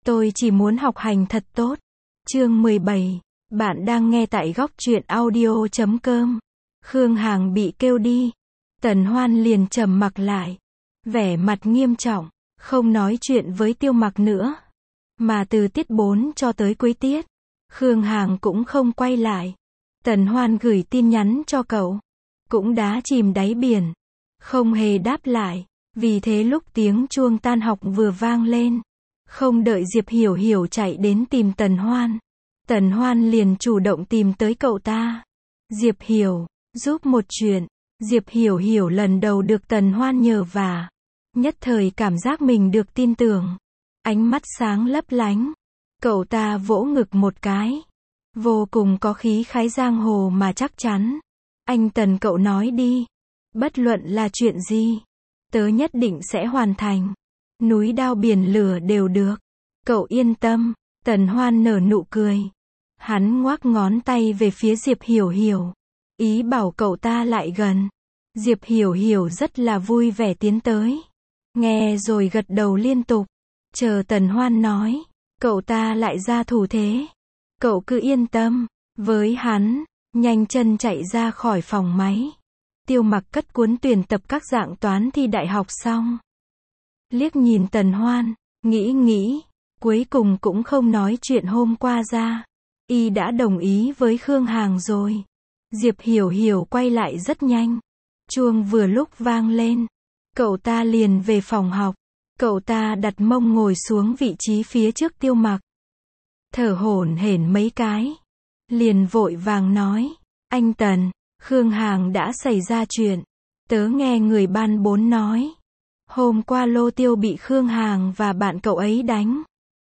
Tôi chỉ muốn học hành thật tốt. Chương 17. Bạn đang nghe tại góc truyện audio.com. Khương Hằng bị kêu đi. Tần Hoan liền trầm mặc lại. Vẻ mặt nghiêm trọng, không nói chuyện với Tiêu Mặc nữa. Mà từ tiết 4 cho tới cuối tiết, Khương Hằng cũng không quay lại. Tần Hoan gửi tin nhắn cho cậu, cũng đá chìm đáy biển, không hề đáp lại. Vì thế lúc tiếng chuông tan học vừa vang lên, không đợi Diệp Hiểu Hiểu chạy đến tìm Tần Hoan liền chủ động tìm tới cậu ta. Diệp Hiểu, giúp một chuyện. Diệp Hiểu Hiểu lần đầu được Tần Hoan nhờ vả, nhất thời cảm giác mình được tin tưởng. Ánh mắt sáng lấp lánh. Cậu ta vỗ ngực một cái. Vô cùng có khí khái giang hồ mà chắc chắn. Anh Tần, cậu nói đi. Bất luận là chuyện gì, tớ nhất định sẽ hoàn thành. Núi đao biển lửa đều được. Cậu yên tâm. Tần Hoan nở nụ cười. Hắn ngoắc ngón tay về phía Diệp Hiểu Hiểu, ý bảo cậu ta lại gần. Diệp Hiểu Hiểu rất là vui vẻ tiến tới. Nghe rồi gật đầu liên tục. Chờ Tần Hoan nói, cậu ta lại ra thủ thế. Cậu cứ yên tâm với hắn. Nhanh chân chạy ra khỏi phòng máy. Tiêu Mặc cất cuốn tuyển tập các dạng toán thi đại học xong. Liếc nhìn Tần Hoan, nghĩ, cuối cùng cũng không nói chuyện hôm qua ra. Y đã đồng ý với Khương Hằng rồi. Diệp Hiểu Hiểu quay lại rất nhanh. Chuông vừa lúc vang lên, cậu ta liền về phòng học. Cậu ta đặt mông ngồi xuống vị trí phía trước Tiêu Mặc. Thở hổn hển mấy cái, liền vội vàng nói, anh Tần, Khương Hằng đã xảy ra chuyện. Tớ nghe người ban 4 nói, hôm qua Lô Tiêu bị Khương Hằng và bạn cậu ấy đánh.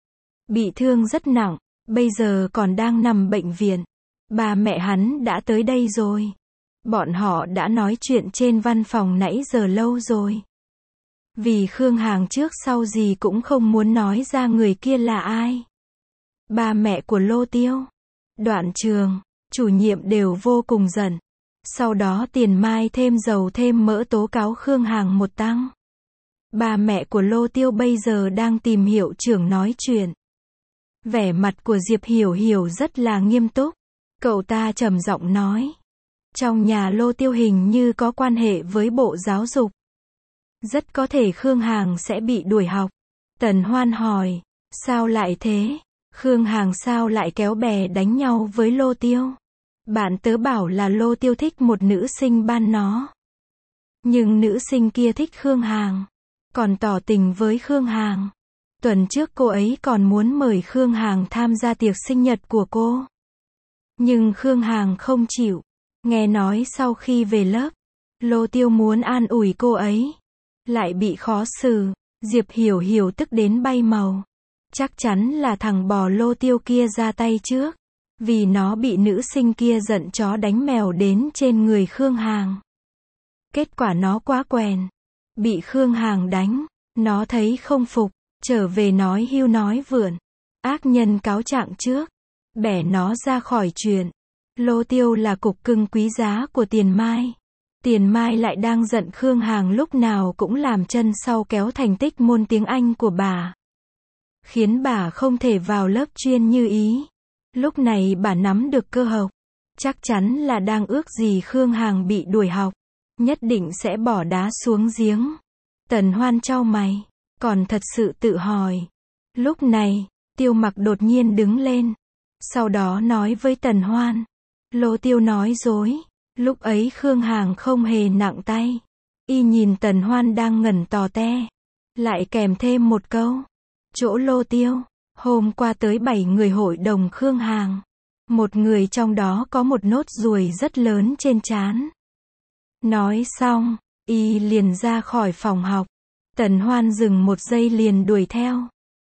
Bị thương rất nặng, bây giờ còn đang nằm bệnh viện. Ba mẹ hắn đã tới đây rồi. Bọn họ đã nói chuyện trên văn phòng nãy giờ lâu rồi. Vì Khương Hằng trước sau gì cũng không muốn nói ra người kia là ai. Ba mẹ của Lô Tiêu, Đoạn Trường, chủ nhiệm đều vô cùng giận. Sau đó Tiền Mai thêm dầu thêm mỡ tố cáo Khương Hằng một tăng. Ba mẹ của Lô Tiêu bây giờ đang tìm hiệu trưởng nói chuyện. Vẻ mặt của Diệp Hiểu Hiểu rất là nghiêm túc. Cậu ta trầm giọng nói, trong nhà Lô Tiêu hình như có quan hệ với Bộ Giáo dục. Rất có thể Khương Hằng sẽ bị đuổi học. Tần Hoan hỏi, sao lại thế? Khương Hằng sao lại kéo bè đánh nhau với Lô Tiêu? Bạn tớ bảo là Lô Tiêu thích một nữ sinh ban nó. Nhưng nữ sinh kia thích Khương Hằng, còn tỏ tình với Khương Hằng. Tuần trước cô ấy còn muốn mời Khương Hằng tham gia tiệc sinh nhật của cô. Nhưng Khương Hằng không chịu. Nghe nói sau khi về lớp, Lô Tiêu muốn an ủi cô ấy, lại bị khó xử. Diệp Hiểu Hiểu tức đến bay màu. Chắc chắn là thằng bò Lô Tiêu kia ra tay trước. Vì nó bị nữ sinh kia giận chó đánh mèo đến trên người Khương Hằng. Kết quả nó quá quèn, bị Khương Hằng đánh. Nó thấy không phục, trở về nói hưu nói vượn. Ác nhân cáo trạng trước, bẻ nó ra khỏi chuyện. Lô Tiêu là cục cưng quý giá của Tiền Mai. Tiền Mai lại đang giận Khương Hằng lúc nào cũng làm chân sau kéo thành tích môn tiếng Anh của bà, khiến bà không thể vào lớp chuyên như ý. Lúc này bà nắm được cơ hội, chắc chắn là đang ước gì Khương Hằng bị đuổi học, nhất định sẽ bỏ đá xuống giếng. Tần Hoan chau mày, còn thật sự tự hỏi. Lúc này, Tiêu Mặc đột nhiên đứng lên, sau đó nói với Tần Hoan, Lô Tiêu nói dối, lúc ấy Khương Hằng không hề nặng tay. Y nhìn Tần Hoan đang ngẩn tò te, lại kèm thêm một câu, chỗ Lô Tiêu, hôm qua tới 7 người hội đồng Khương Hằng. Một người trong đó có một nốt ruồi rất lớn trên trán. Nói xong, Y liền ra khỏi phòng học. Tần Hoan dừng một giây liền đuổi theo.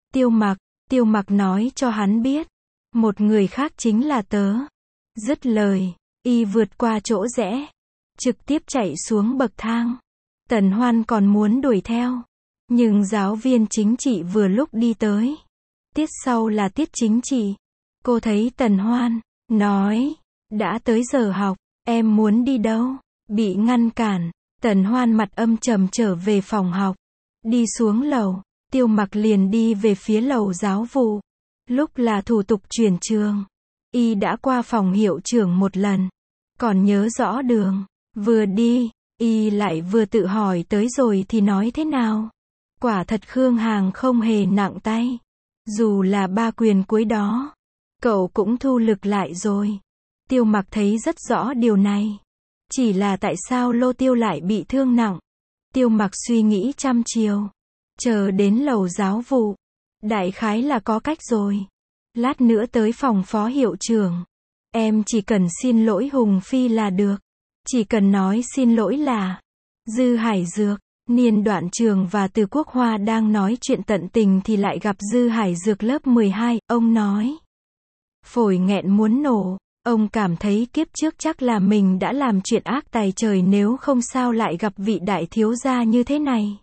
Tiêu Mặc nói cho hắn biết, một người khác chính là tớ. Dứt lời, Y vượt qua chỗ rẽ, trực tiếp chạy xuống bậc thang. Tần Hoan còn muốn đuổi theo, nhưng giáo viên chính trị vừa lúc đi tới. Tiết sau là tiết chính trị. Cô thấy Tần Hoan, nói, đã tới giờ học, em muốn đi đâu? Bị ngăn cản. Tần Hoan mặt âm trầm trở về phòng học. Đi xuống lầu, Tiêu Mặc liền đi về phía lầu giáo vụ. Lúc là thủ tục chuyển trường, y đã qua phòng hiệu trưởng một lần, còn nhớ rõ đường. Vừa đi, y lại vừa tự hỏi tới rồi thì nói thế nào. Quả thật Khương Hằng không hề nặng tay. Dù là 3 quyền cuối đó, cậu cũng thu lực lại rồi. Tiêu Mặc thấy rất rõ điều này. Chỉ là tại sao Lô Tiêu lại bị thương nặng. Tiêu Mặc suy nghĩ trăm chiều. Chờ đến lầu giáo vụ. Đại khái là có cách rồi. Lát nữa tới phòng phó hiệu trưởng. Em chỉ cần xin lỗi Hùng Phi là được. Chỉ cần nói xin lỗi là. Dư Hải Dược, Niên Đoạn Trường và Từ Quốc Hoa đang nói chuyện tận tình thì lại gặp Dư Hải Dược lớp 12, ông nói. Phổi nghẹn muốn nổ, ông cảm thấy kiếp trước chắc là mình đã làm chuyện ác tày trời nếu không sao lại gặp vị đại thiếu gia như thế này.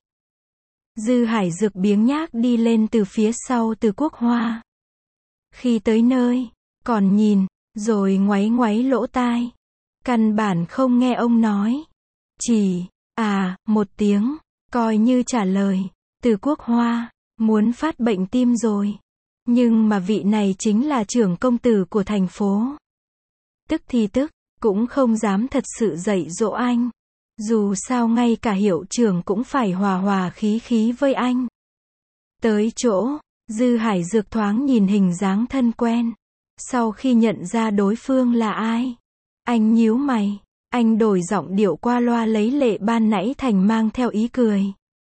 Dư Hải Dược biếng nhác đi lên từ phía sau Từ Quốc Hoa. Khi tới nơi, còn nhìn, rồi ngoáy ngoáy lỗ tai. Căn bản không nghe ông nói. Chỉ, một tiếng, coi như trả lời. Từ Quốc Hoa, muốn phát bệnh tim rồi. Nhưng mà vị này chính là trưởng công tử của thành phố. Tức thì tức, cũng không dám thật sự dạy dỗ anh. Dù sao ngay cả hiệu trưởng cũng phải hòa hòa khí khí với anh. Tới chỗ, Dư Hải Dược thoáng nhìn hình dáng thân quen. Sau khi nhận ra đối phương là ai, anh nhíu mày, anh đổi giọng điệu qua loa lấy lệ ban nãy thành mang theo ý cười.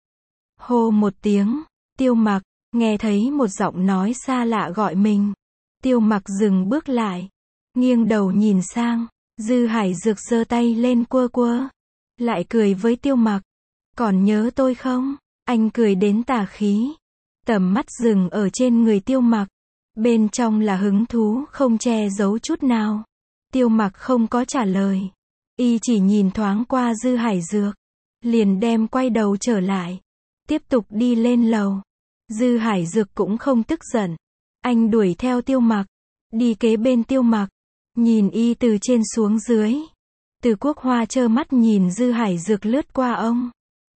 Hô một tiếng, Tiêu Mặc, nghe thấy một giọng nói xa lạ gọi mình. Tiêu Mặc dừng bước lại, nghiêng đầu nhìn sang, Dư Hải Dược giơ tay lên quơ quơ, lại cười với Tiêu Mặc. Còn nhớ tôi không? Anh cười đến tà khí. Tầm mắt dừng ở trên người Tiêu Mặc. Bên trong là hứng thú không che giấu chút nào. Tiêu Mặc không có trả lời. Y chỉ nhìn thoáng qua Dư Hải Dược. Liền đem quay đầu trở lại. Tiếp tục đi lên lầu. Dư Hải Dược cũng không tức giận. Anh đuổi theo Tiêu Mặc. Đi kế bên Tiêu Mặc. Nhìn y từ trên xuống dưới. Từ Quốc Hoa trơ mắt nhìn Dư Hải Dược lướt qua ông.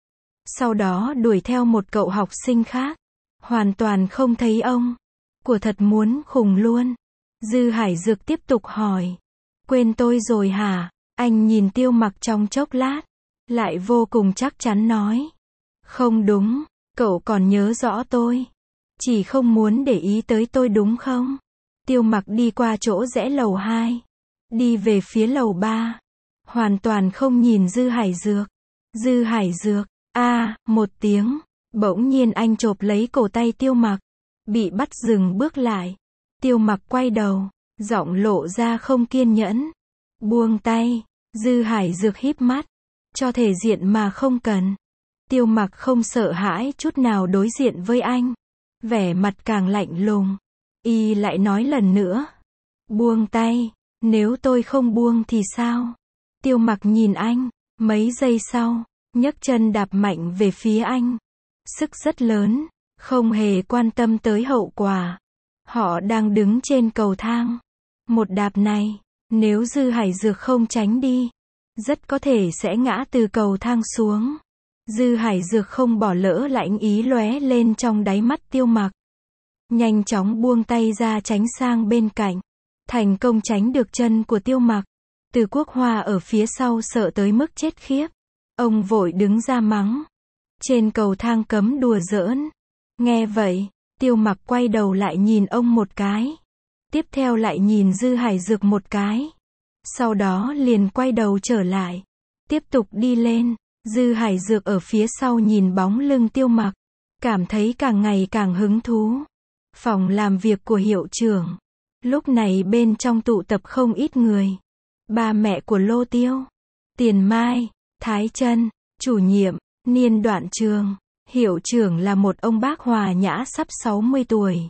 Sau đó đuổi theo một cậu học sinh khác. Hoàn toàn không thấy ông. Của thật muốn khùng luôn. Dư Hải Dược tiếp tục hỏi. Quên tôi rồi hả? Anh nhìn Tiêu Mặc trong chốc lát. Lại vô cùng chắc chắn nói. Không đúng, cậu còn nhớ rõ tôi. Chỉ không muốn để ý tới tôi đúng không? Tiêu Mặc đi qua chỗ rẽ lầu 2. Đi về phía lầu 3. Hoàn toàn không nhìn Dư Hải Dược. Dư Hải Dược, một tiếng. Bỗng nhiên anh chộp lấy cổ tay Tiêu Mặc. Bị bắt dừng bước lại. Tiêu Mặc quay đầu. Giọng lộ ra không kiên nhẫn. Buông tay. Dư Hải Dược híp mắt. Cho thể diện mà không cần. Tiêu Mặc không sợ hãi chút nào đối diện với anh. Vẻ mặt càng lạnh lùng. Y lại nói lần nữa. Buông tay. Nếu tôi không buông thì sao? Tiêu Mặc nhìn anh. Mấy giây sau. Nhấc chân đạp mạnh về phía anh. Sức rất lớn. Không hề quan tâm tới hậu quả. Họ đang đứng trên cầu thang. Một đạp này. Nếu Dư Hải Dược không tránh đi. Rất có thể sẽ ngã từ cầu thang xuống. Dư Hải Dược không bỏ lỡ lãnh ý lóe lên trong đáy mắt Tiêu Mặc. Nhanh chóng buông tay ra tránh sang bên cạnh. Thành công tránh được chân của Tiêu Mặc. Từ Quốc Hoa ở phía sau sợ tới mức chết khiếp. Ông vội đứng ra mắng. Trên cầu thang cấm đùa giỡn. Nghe vậy, Tiêu Mặc quay đầu lại nhìn ông một cái. Tiếp theo lại nhìn Dư Hải Dược một cái. Sau đó liền quay đầu trở lại. Tiếp tục đi lên. Dư Hải Dược ở phía sau nhìn bóng lưng Tiêu Mặc. Cảm thấy càng ngày càng hứng thú. Phòng làm việc của hiệu trưởng. Lúc này bên trong tụ tập không ít người. Ba mẹ của Lô Tiêu. Tiền Mai, Thái Trân, chủ nhiệm, Niên Đoạn Trường. Hiệu trưởng là một ông bác hòa nhã sắp 60 tuổi.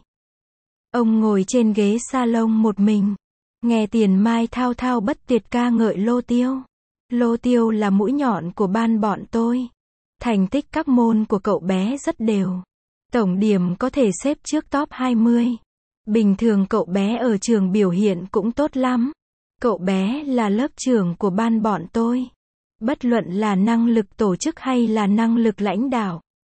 Ông ngồi trên ghế salon một mình. Nghe Tiền Mai thao thao bất tuyệt ca ngợi Lô Tiêu. Lô Tiêu là mũi nhọn của ban bọn tôi. Thành tích các môn của cậu bé rất đều. Tổng điểm có thể xếp trước top 20. Bình thường cậu bé ở trường biểu hiện cũng tốt lắm. Cậu bé là lớp trưởng của ban bọn tôi. Bất luận là năng lực tổ chức hay là năng lực lãnh đạo.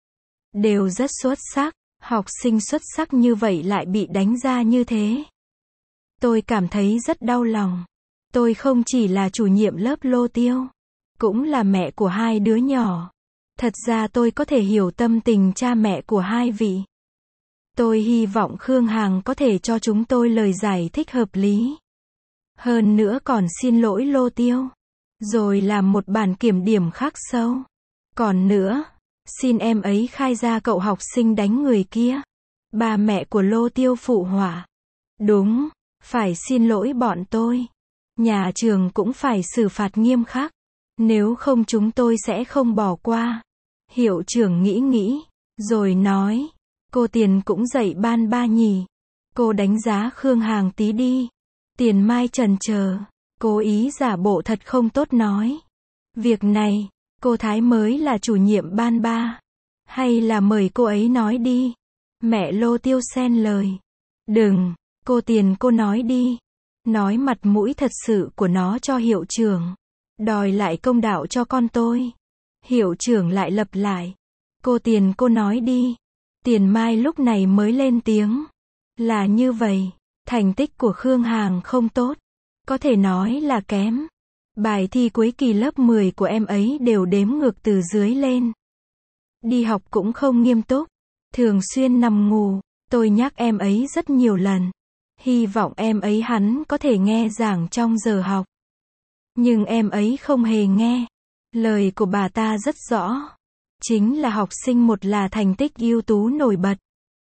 đều rất xuất sắc, học sinh xuất sắc như vậy lại bị đánh ra như thế. Tôi cảm thấy rất đau lòng. Tôi không chỉ là chủ nhiệm lớp Lô Tiêu, cũng là mẹ của hai đứa nhỏ. Thật ra tôi có thể hiểu tâm tình cha mẹ của hai vị. Tôi hy vọng Khương Hằng có thể cho chúng tôi lời giải thích hợp lý. Hơn nữa còn xin lỗi Lô Tiêu. Rồi làm một bản kiểm điểm khắc sâu. Còn nữa, xin em ấy khai ra cậu học sinh đánh người kia. Ba mẹ của Lô Tiêu phụ họa. Đúng, phải xin lỗi bọn tôi. Nhà trường cũng phải xử phạt nghiêm khắc. Nếu không chúng tôi sẽ không bỏ qua. Hiệu trưởng nghĩ, rồi nói. Cô Tiền cũng dạy ban ba nhỉ. Cô đánh giá Khương Hằng tí đi. Tiền Mai chần chờ, cố ý giả bộ thật không tốt nói. Việc này, cô Thái mới là chủ nhiệm ban ba. Hay là mời cô ấy nói đi. Mẹ Lô Tiêu xen lời. Đừng, cô Tiền cô nói đi. Nói mặt mũi thật sự của nó cho hiệu trưởng. Đòi lại công đạo cho con tôi. Hiệu trưởng lại lặp lại. Cô Tiền cô nói đi. Tiền Mai lúc này mới lên tiếng. Là như vậy, thành tích của Khương Hằng không tốt. Có thể nói là kém. Bài thi cuối kỳ lớp 10 của em ấy đều đếm ngược từ dưới lên. Đi học cũng không nghiêm túc. Thường xuyên nằm ngủ. Tôi nhắc em ấy rất nhiều lần. Hy vọng em ấy hắn có thể nghe giảng trong giờ học. Nhưng em ấy không hề nghe. Lời của bà ta rất rõ. Chính là học sinh một là thành tích ưu tú nổi bật.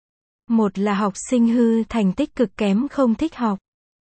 Một là học sinh hư thành tích cực kém không thích học.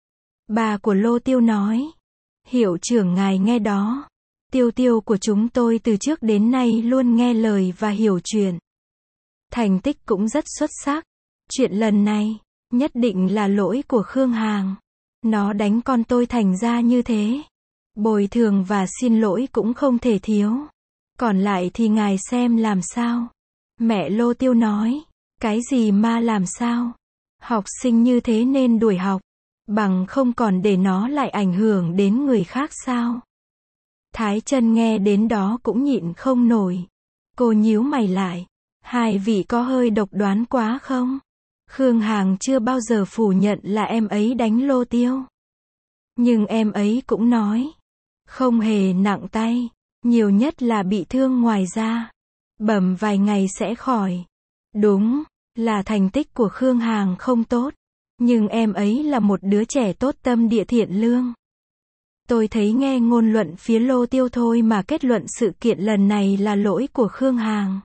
Bà của Lô Tiêu nói. Hiệu trưởng ngài nghe đó. Tiêu Tiêu của chúng tôi từ trước đến nay luôn nghe lời và hiểu chuyện. Thành tích cũng rất xuất sắc. Chuyện lần này, nhất định là lỗi của Khương Hằng. Nó đánh con tôi thành ra như thế. Bồi thường và xin lỗi cũng không thể thiếu. Còn lại thì ngài xem làm sao. Mẹ Lô Tiêu nói. Cái gì mà làm sao? Học sinh như thế nên đuổi học. Bằng không còn để nó lại ảnh hưởng đến người khác sao? Thái Chân nghe đến đó cũng nhịn không nổi. Cô nhíu mày lại. Hai vị có hơi độc đoán quá không? Khương Hằng chưa bao giờ phủ nhận là em ấy đánh Lô Tiêu. Nhưng em ấy cũng nói. Không hề nặng tay. Nhiều nhất là bị thương ngoài da. Bầm vài ngày sẽ khỏi. Đúng, là thành tích của Khương Hằng không tốt. Nhưng em ấy là một đứa trẻ tốt tâm địa thiện lương. Tôi thấy nghe ngôn luận phía Lô Tiêu thôi mà kết luận sự kiện lần này là lỗi của Khương Hằng.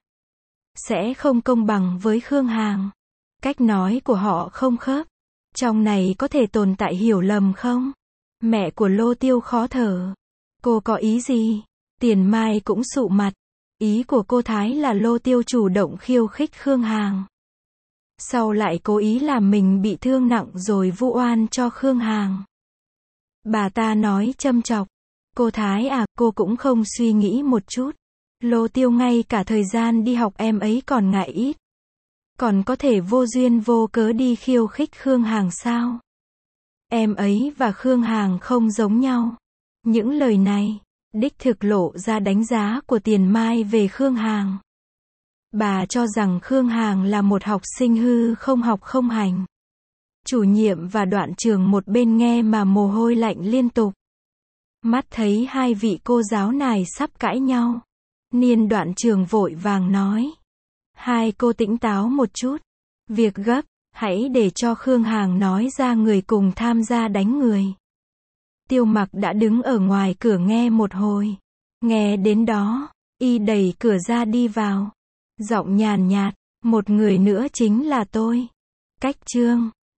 Sẽ không công bằng với Khương Hằng. Cách nói của họ không khớp. Trong này có thể tồn tại hiểu lầm không? Mẹ của Lô Tiêu khó thở. Cô có ý gì? Tiền Mai cũng sụ mặt. Ý của cô Thái là Lô Tiêu chủ động khiêu khích Khương Hằng. Sau lại cố ý làm mình bị thương nặng rồi vu oan cho Khương Hằng. Bà ta nói châm chọc. Cô Thái à, cô cũng không suy nghĩ một chút. Lô Tiêu ngay cả thời gian đi học em ấy còn ngại ít. Còn có thể vô duyên vô cớ đi khiêu khích Khương Hằng sao? Em ấy và Khương Hằng không giống nhau. Những lời này, đích thực lộ ra đánh giá của Tiền Mai về Khương Hằng. Bà cho rằng Khương Hằng là một học sinh hư không học không hành. Chủ nhiệm và đoạn trường một bên nghe mà mồ hôi lạnh liên tục. Mắt thấy hai vị cô giáo này sắp cãi nhau. Niên đoạn trường vội vàng nói. Hai cô tỉnh táo một chút. Việc gấp, hãy để cho Khương Hằng nói ra người cùng tham gia đánh người. Tiêu Mặc đã đứng ở ngoài cửa nghe một hồi. Nghe đến đó, y đẩy cửa ra đi vào. Giọng nhàn nhạt, một người nữa chính là tôi. Cách chương